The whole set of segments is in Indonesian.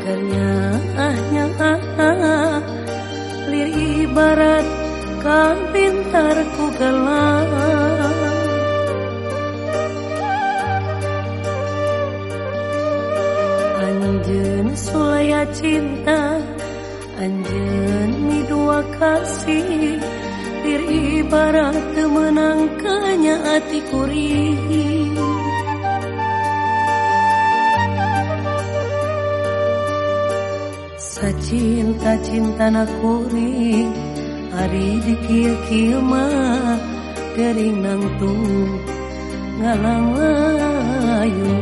Kenyahnya lir ibarat kan pintar ku gelang. Anjeun sulaya cinta, anjeun mi dua kasih, lir ibarat teu meunang kanya ati kuring. Sacinta-cintana kuring, ari di kieu-kieu mah gering nangtung ngalang layu.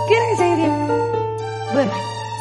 Kira saya dia ber.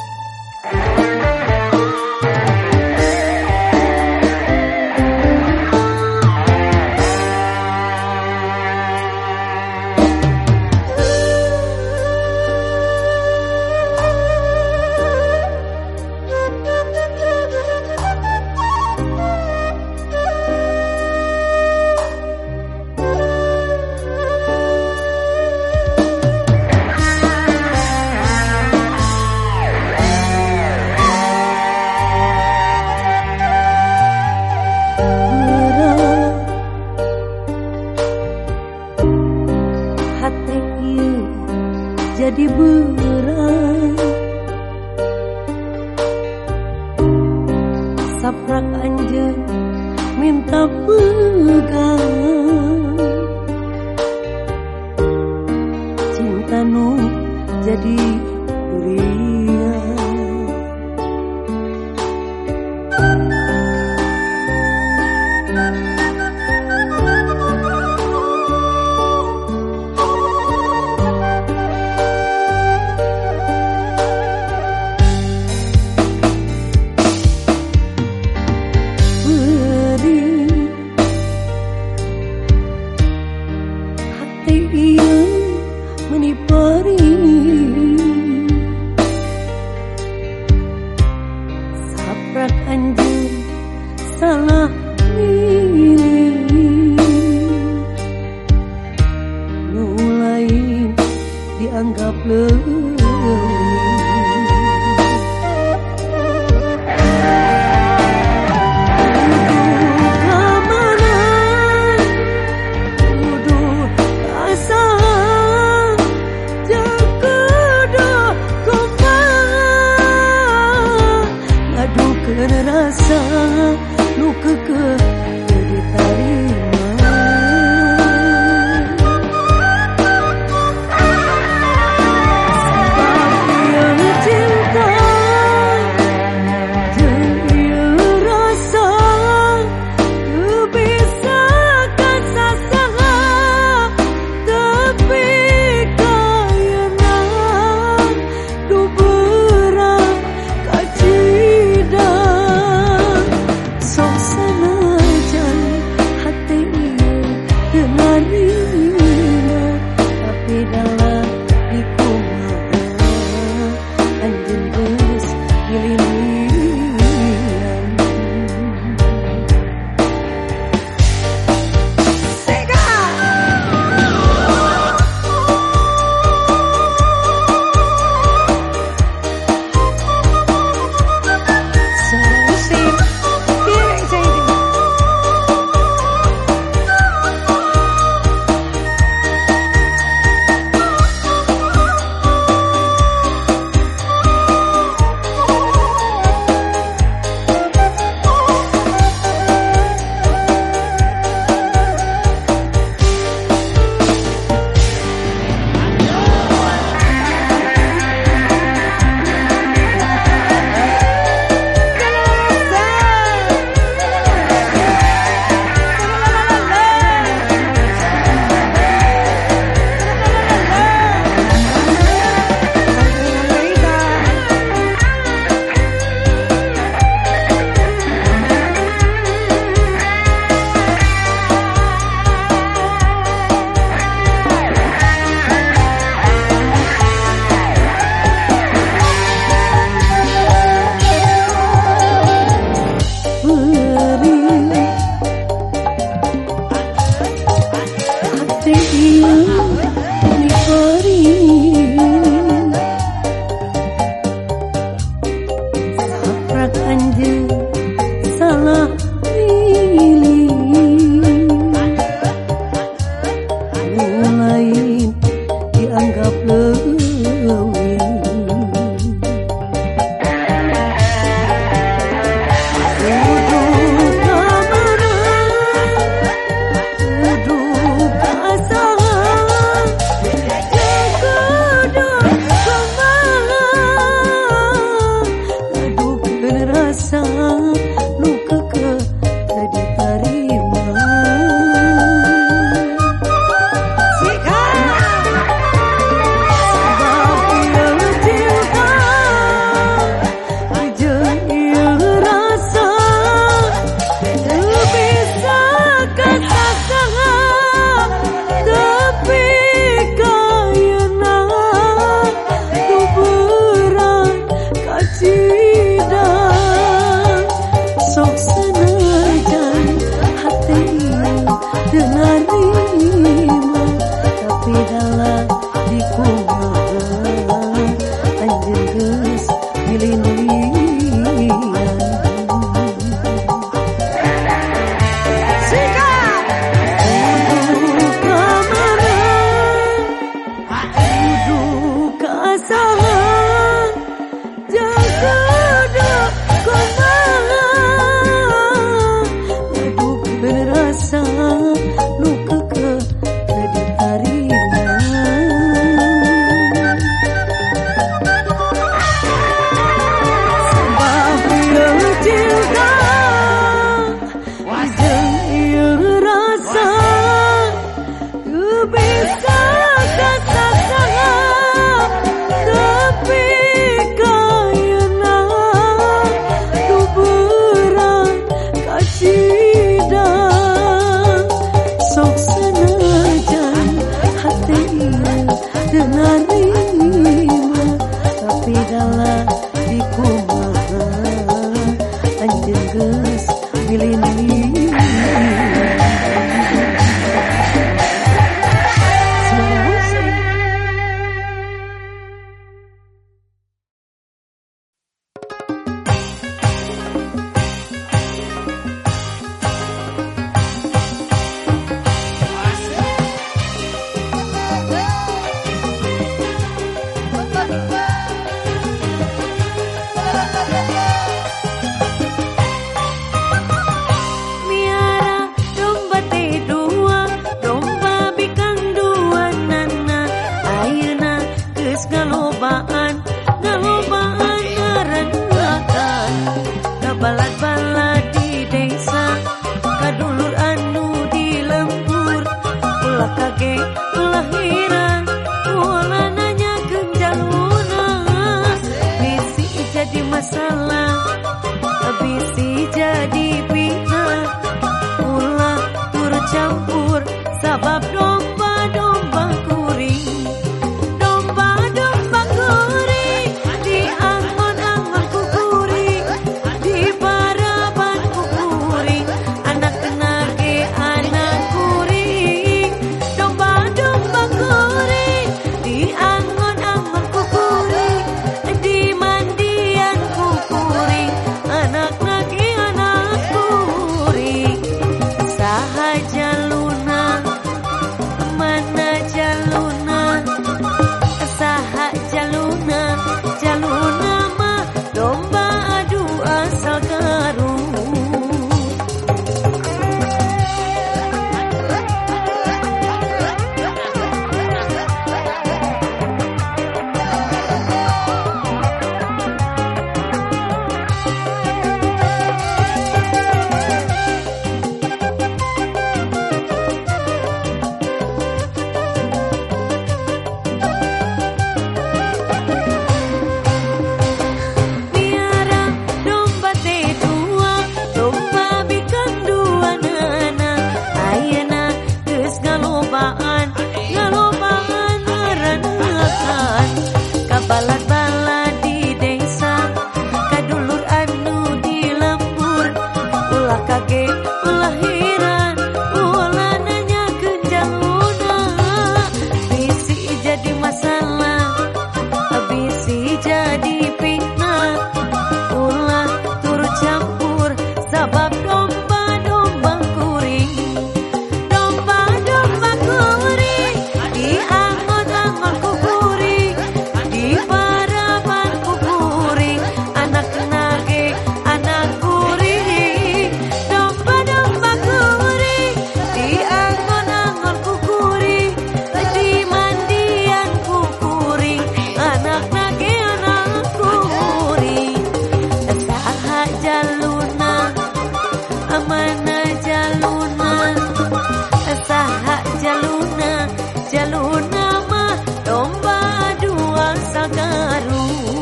Jadi berat saprak anjeun minta pegang cinta nu jadi durian. Menipari saprak anjeun salah milih nu lain dianggap leuwih. Rasa nu kekeh ditarima sebab Balad-balad di desa, kadulur anu di lembur, ulah kaget, ulah heran, ulah nanya kenjaluna. Bisi jadi masalah, bisi jadi fitnah, ulah turut campur sabab domba-domba kuring. Domba-domba kuring di angon-angon ku kuring, di paraban ku kuring, anak nage anak kuring. Domba-domba kuring di angon-angon ku kuring, di mandian ku kuring, anak nage anak kuring. Saha jaluna amana jaluna, saha jaluna jaluna mah domba dua sagaru.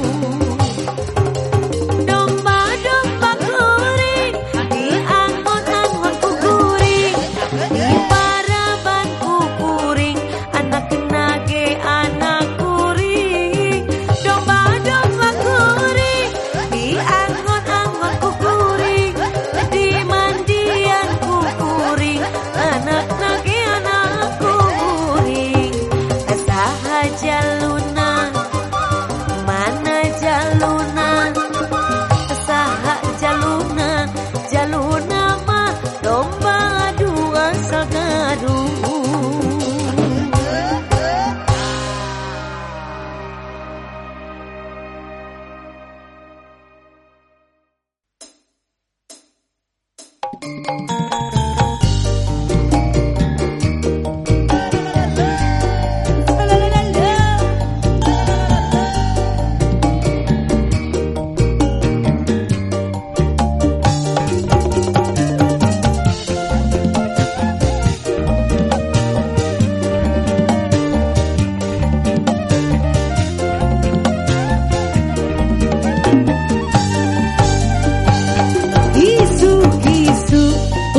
Domba-domba kuring di angon-angon ku kuring, di paraban ku kuring, anak nage anak kuring. Domba-domba kuring di angon-angon ku kuring, di mandian ku kuring, anak nage anak kuring. Saha jaluna mana jaluna, saha jaluna jaluna mah domba dua sagaru. Isu-isu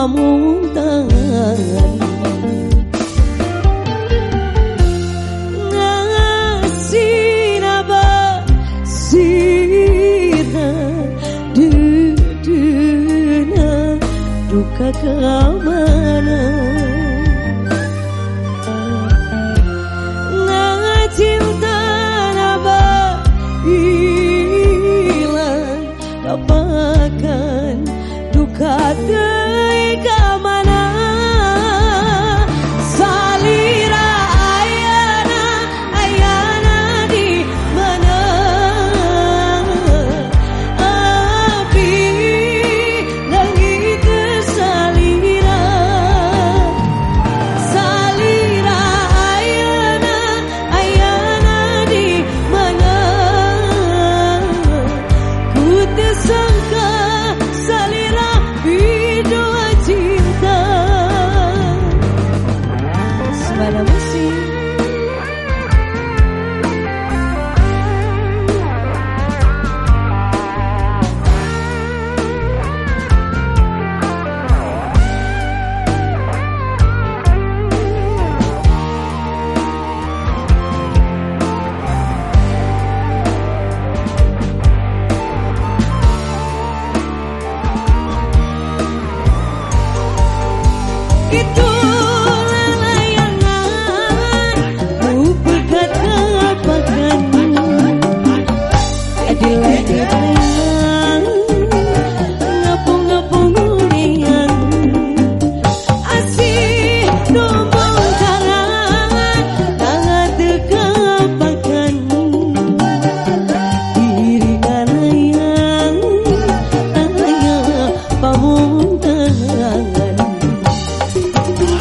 pamuntangan ngasina basina duduna duka kamana cinta naba hilang kapakan duka teuing ka mana salira ayana di mana api langit salira salira ayana di mana ku tersangka salira bidua cinta semana musim itu layangan ku berkata apakan adilah ngapung-ngapung uningan asih nombong karangan tangan tekapakan diri kalayang pamuntangan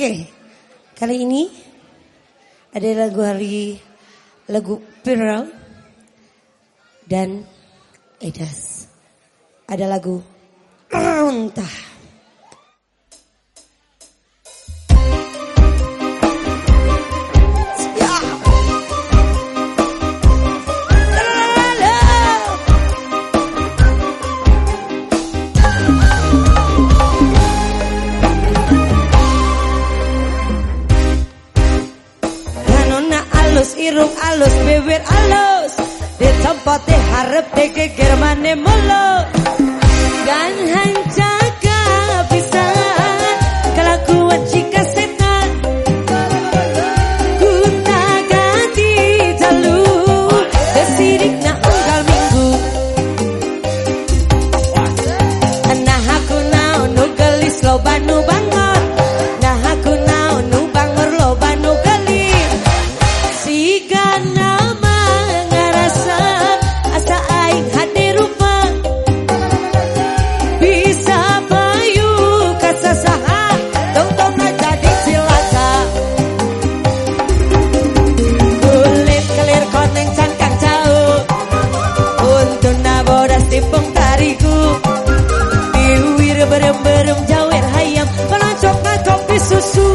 Oke, kali ini ada lagu viral dan Edas. Ada lagu Entah. Irung alus, bibir alus, di tempat harap geger mane mulus. Dan hanjaga bisa kelakuan jika setan ku tak ganti jalu kesirik na unggal minggu. Nah aku naon nu gelis loba nu bangot, nah aku naon nu bangor loba nu gelis. Siga nama ngarasa asa aing hade rupa bisa payu kasasaha tong-tongna jadi cilaka. Kulit kelir koneng cangkang jauh untuna bodas tipung tariku diwir berem-berem jawer hayam pelocok kopi susu.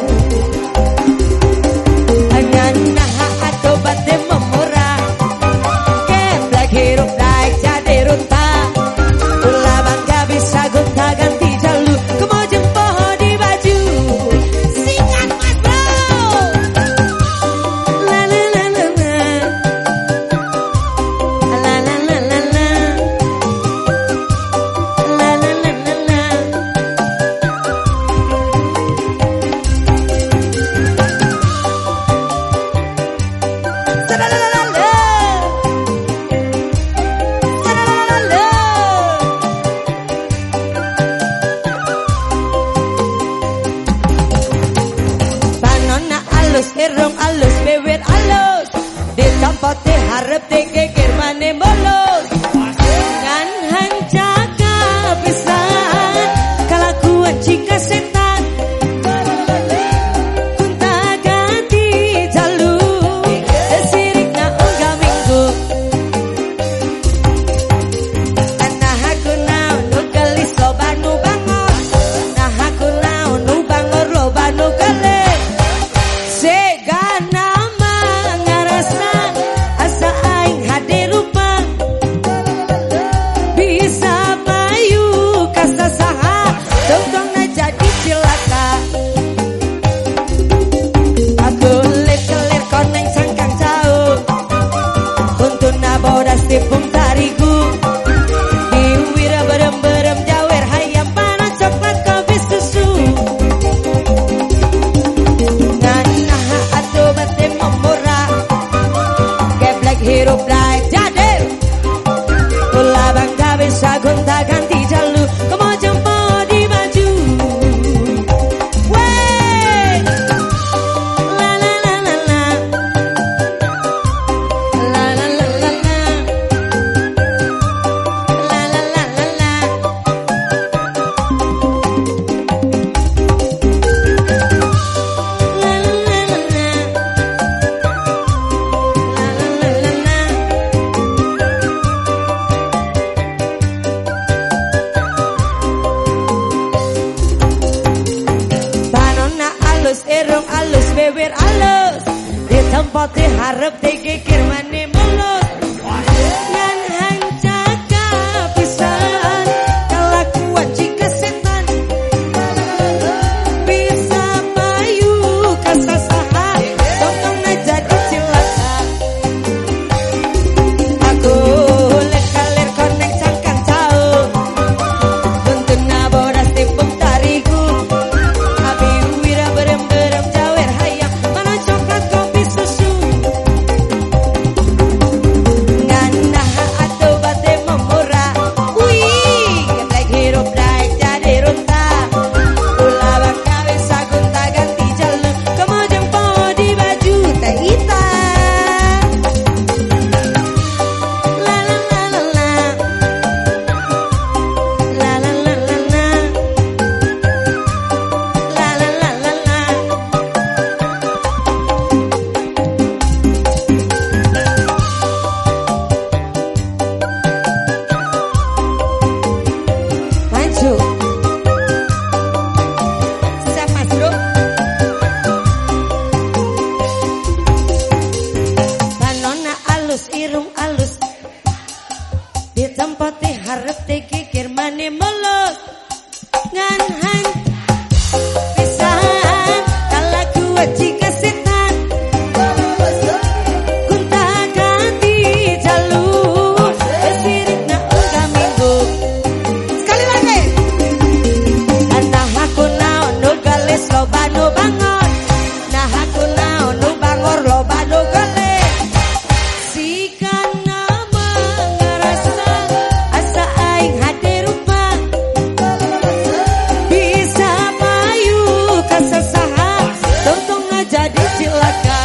Irung alus, bibir alus, di tempat harap geger mane mulus. Dan hanjaga bisa kelakuan jika setan pun tak ganti jalu sirik na unggal minggu. Nah aku naon nu gelis loba nu bangor, nah aku naon nu bangor loba nu gelis. Sega nama ngarasa asa aing hade rupa bisa payu kasasaha tong-tongna jadi cilaka. Aku kelir koneng cangkang jauh untuna bodas tipung tariku diwira berem-berem jawer hayam panas coklat kopi susu. Hirup naik jadir ulah bangga bisa gonta ganti jalu kemo jempo di baju. Wey la la la la la la la la la la la la la la la. Irung alus, bibir alus, di tempat harap geger mane mulus. Dan hanjaga pisan kelakuan jika setan bisa payu kasasaha tong-tongna jadi cilaka. Aku lekalir koneng cangkang jauh untuna bodas tipung tariku berem-berem jawer hayam mana coklat kopi susu. tempat teh harap teh kikir mane melot ngan han pisan kalaku jika setan kunta ganti jalur sirik na enggak minggu sekali lagi anak aku naon nu galis loba nu bangot nah aku naon nu bangor loba nu galis sikana mengerasa asa aing hade rupa bisa payu kasasaha tong jadi cilaka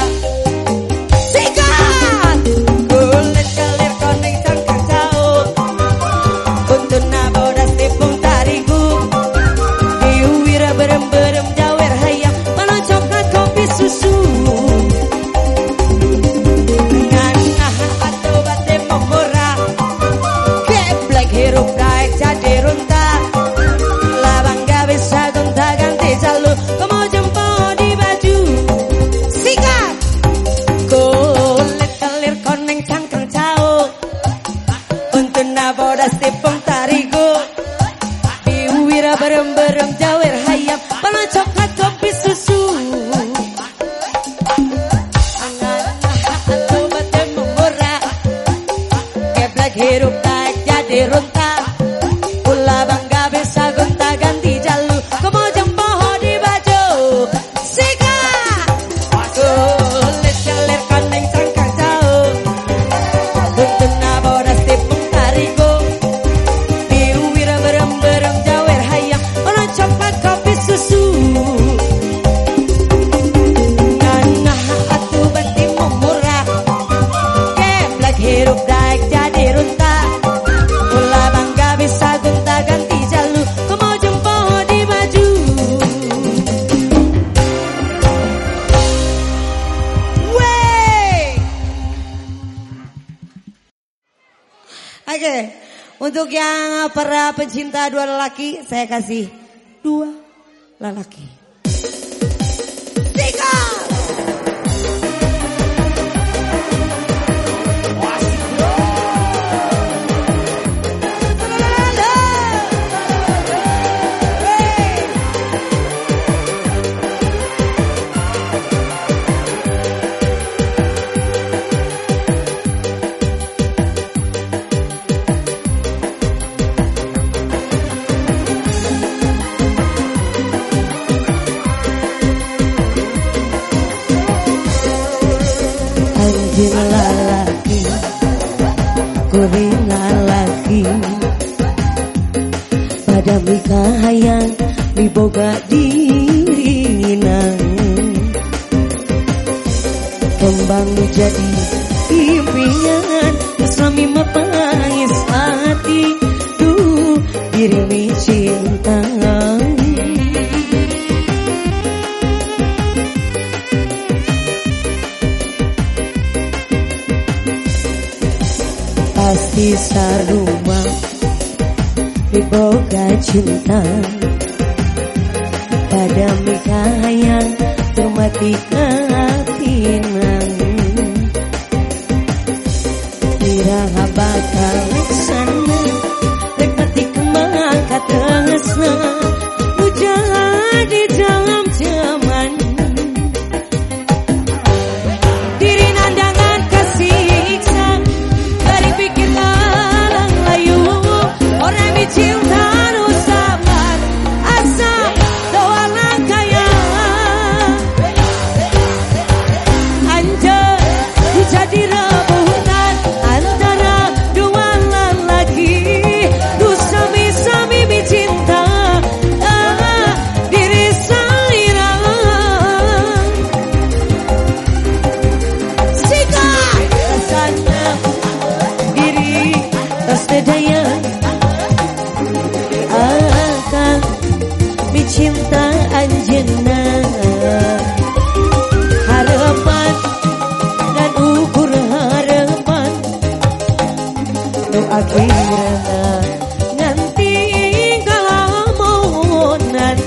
sikat kulit kalir koneng cangkang jauh kuntuna bodas tepung tarigu diuwira berem-berem jawer hayam mana coklat kopi susu hirup daek jadi runta labang gak bisa gonta ganti jalur kamu jempol di baju sikat kulit kelir koneng cangkang jauh untuk nabodas tepung tarigu diuwira berem-berem jawer hayam pala coklat kopi susu atau bate memurah keblek hirup daek jadi runta pula bangga bisa gonta ganti jalur kamu jempol di baju sikat kulit kelir koneng cangkang jauh untuk nabodas tepung tarigu diuwira berem-berem jawer hayam orang coklat kopi susu nanah atuh bati memurah keblek hirup daek jadi runta pula bangga bisa gonta ganti jalur kamu jempol di baju wey. Oke, untuk yang para pencinta dua lelaki saya kasih dua lelaki tiga. Anjing lalaki kuring lalaki pada mikah hayang diboga dirina kembang jadi impian suami mapais hati duh diri cinta pasti saruma diboga cinta pada mikah yang termati katinan iraha bakal leksana rek mati kemang katengesna ujaha di dalam zaman diri nandangan kasiksa dari pikir malang layu orang dicinta nu sabar asa doa langkaya anjay jadi rebutan antara dua lelaki nu sami-sami dicinta diri salira sika rasana diri tas daya akan dicinta anjeunna harapan dan ukur harapan nu akhirna nanti kalamonan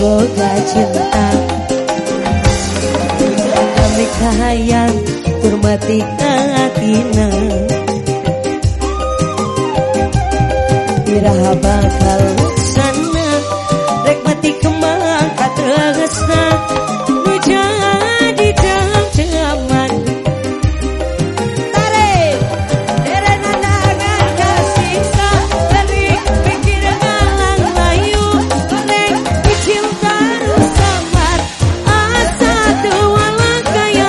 boga cinta kami kahayang hormati katina iraha bakal sana rek mati kemang katresna nu jadi jam-jaman tarik derengan kasisa dari pikir ngalang layu goreng dicinta samar asa tua kaya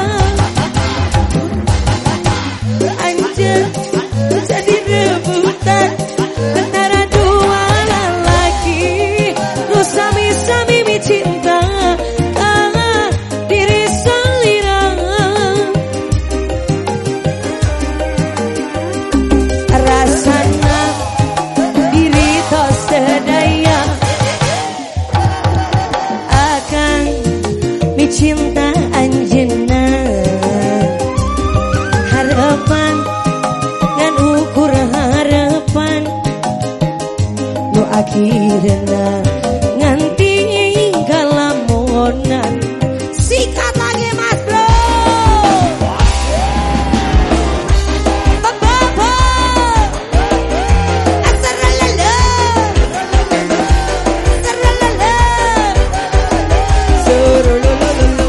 anjir jadi rebutan antara dua lelaki lu sami-sami cinta diri salira rasana diri tos sedaya akan cinta anjeunna harapan ngan ukur harapan nu akhirna nganti kalamonan sikat lagi mas bro Bapak asaralala asaralala surulululu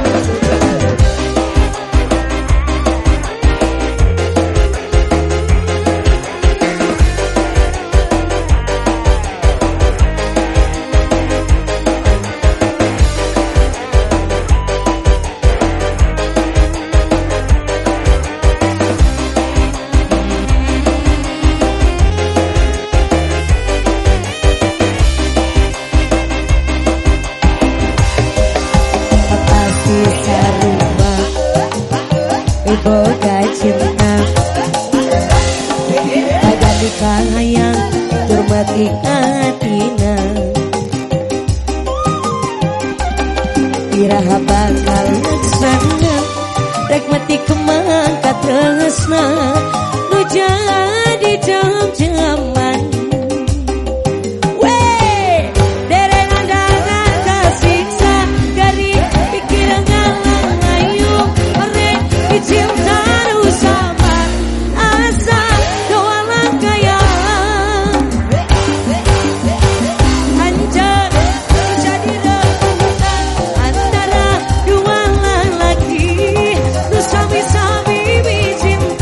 boga cinta agak dikahayang hormati hatina iraha bakal laksana rek mati kemang katresna nu jadi jam-jaman derengan dangan kasiksa dari pikir ngalang ayu merek cinta sama asa doa langkaya anjar jadi rebutan antara dua lelaki lu sami-sami cinta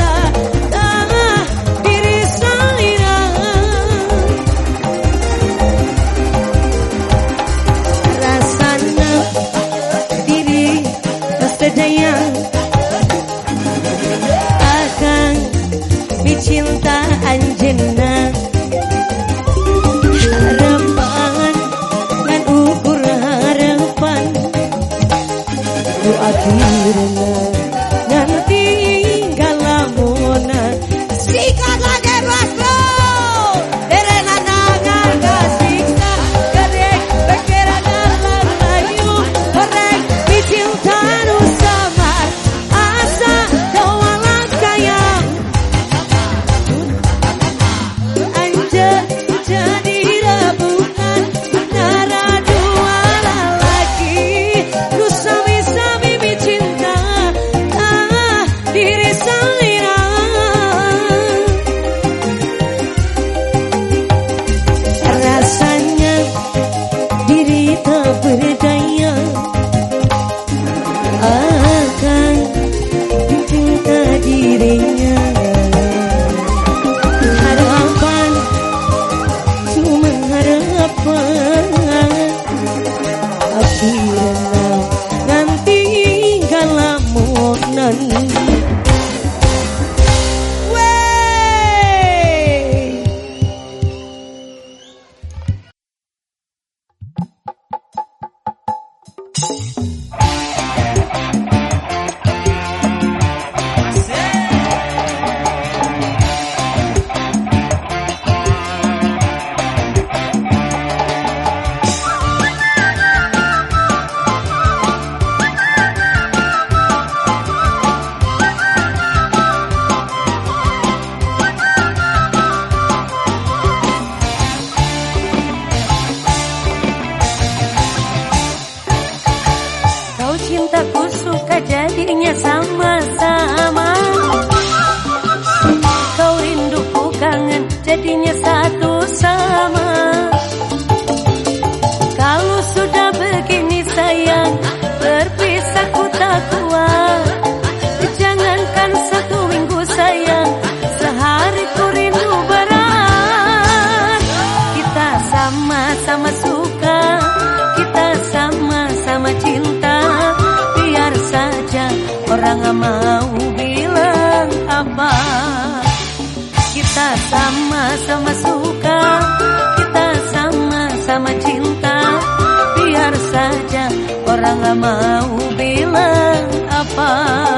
sama-sama suka, kita sama-sama cinta. Biar saja orang gak mau bilang apa.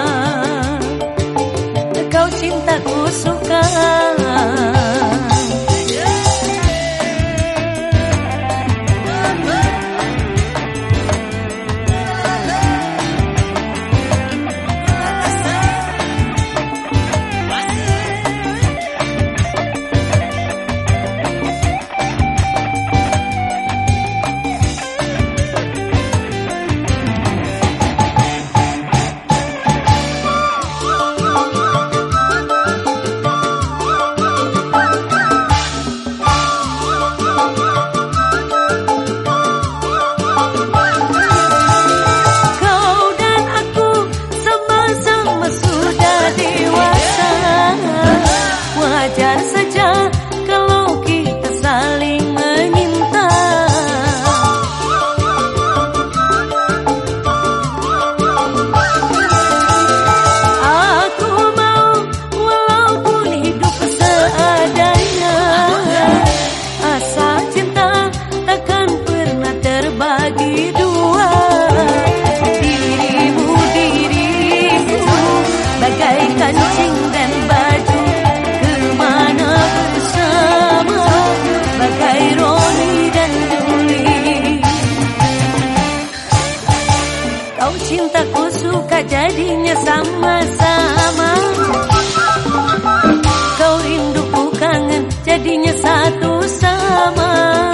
Kau cintaku suka. Cintaku suka jadinya sama-sama. Kau rinduku kangen jadinya satu sama.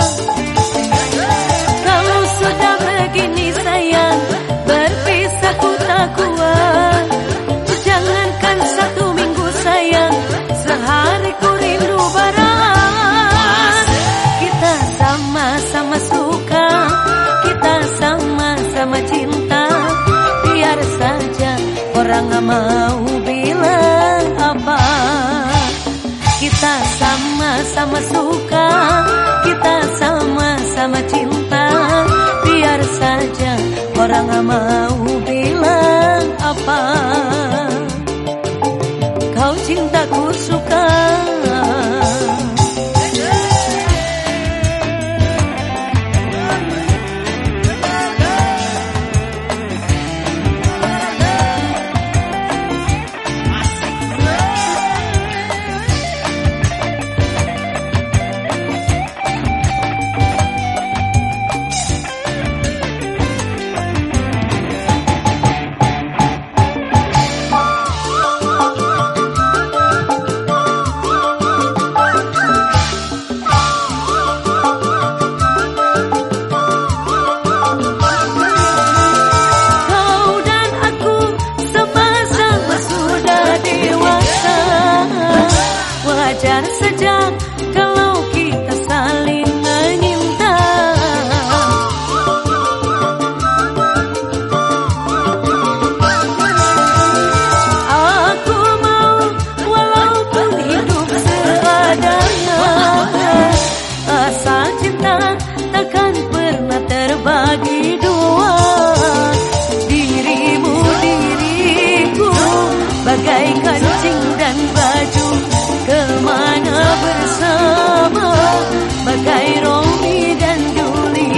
Kalau sudah begini sayang, berpisah ku tak kuat. Jangankan 1 minggu sayang, sehari ku rindu berat. Kita sama-sama suka, kita sama-sama cinta. Biar saja orang gak mau bilang apa. Kita sama-sama suka, kita sama-sama cinta. Biar saja orang gak mau bilang apa. Kau cintaku suka. Wajar saja kalau kita saling menyinta. Aku mau walaupun hidup seadanya. Asal cinta takkan pernah terbagi dua. Dirimu diriku bagai kancing dan baju, kemana bersama bagai Romi dan Juli.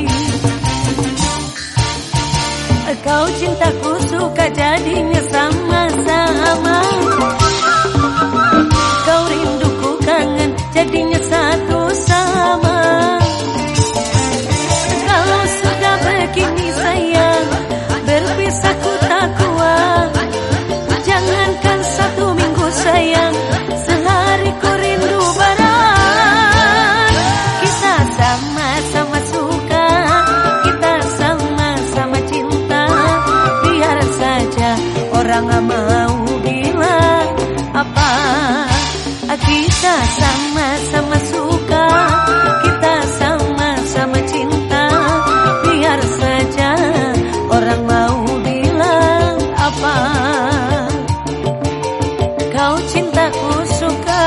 Kau cintaku suka jadinya sama-sama. Kau rinduku kangen jadinya satu sama. Kalau sudah begini sayang, berpisah ku tak kuat. Jangankan 1 minggu sayang, sehari ku rindu berat. Kita sama-sama suka, kita sama-sama cinta. Biar saja orang gak mau bilang apa. Kita sama-sama suka, kita sama-sama cinta. Biar saja orang mau bilang apa. Kau cintaku suka.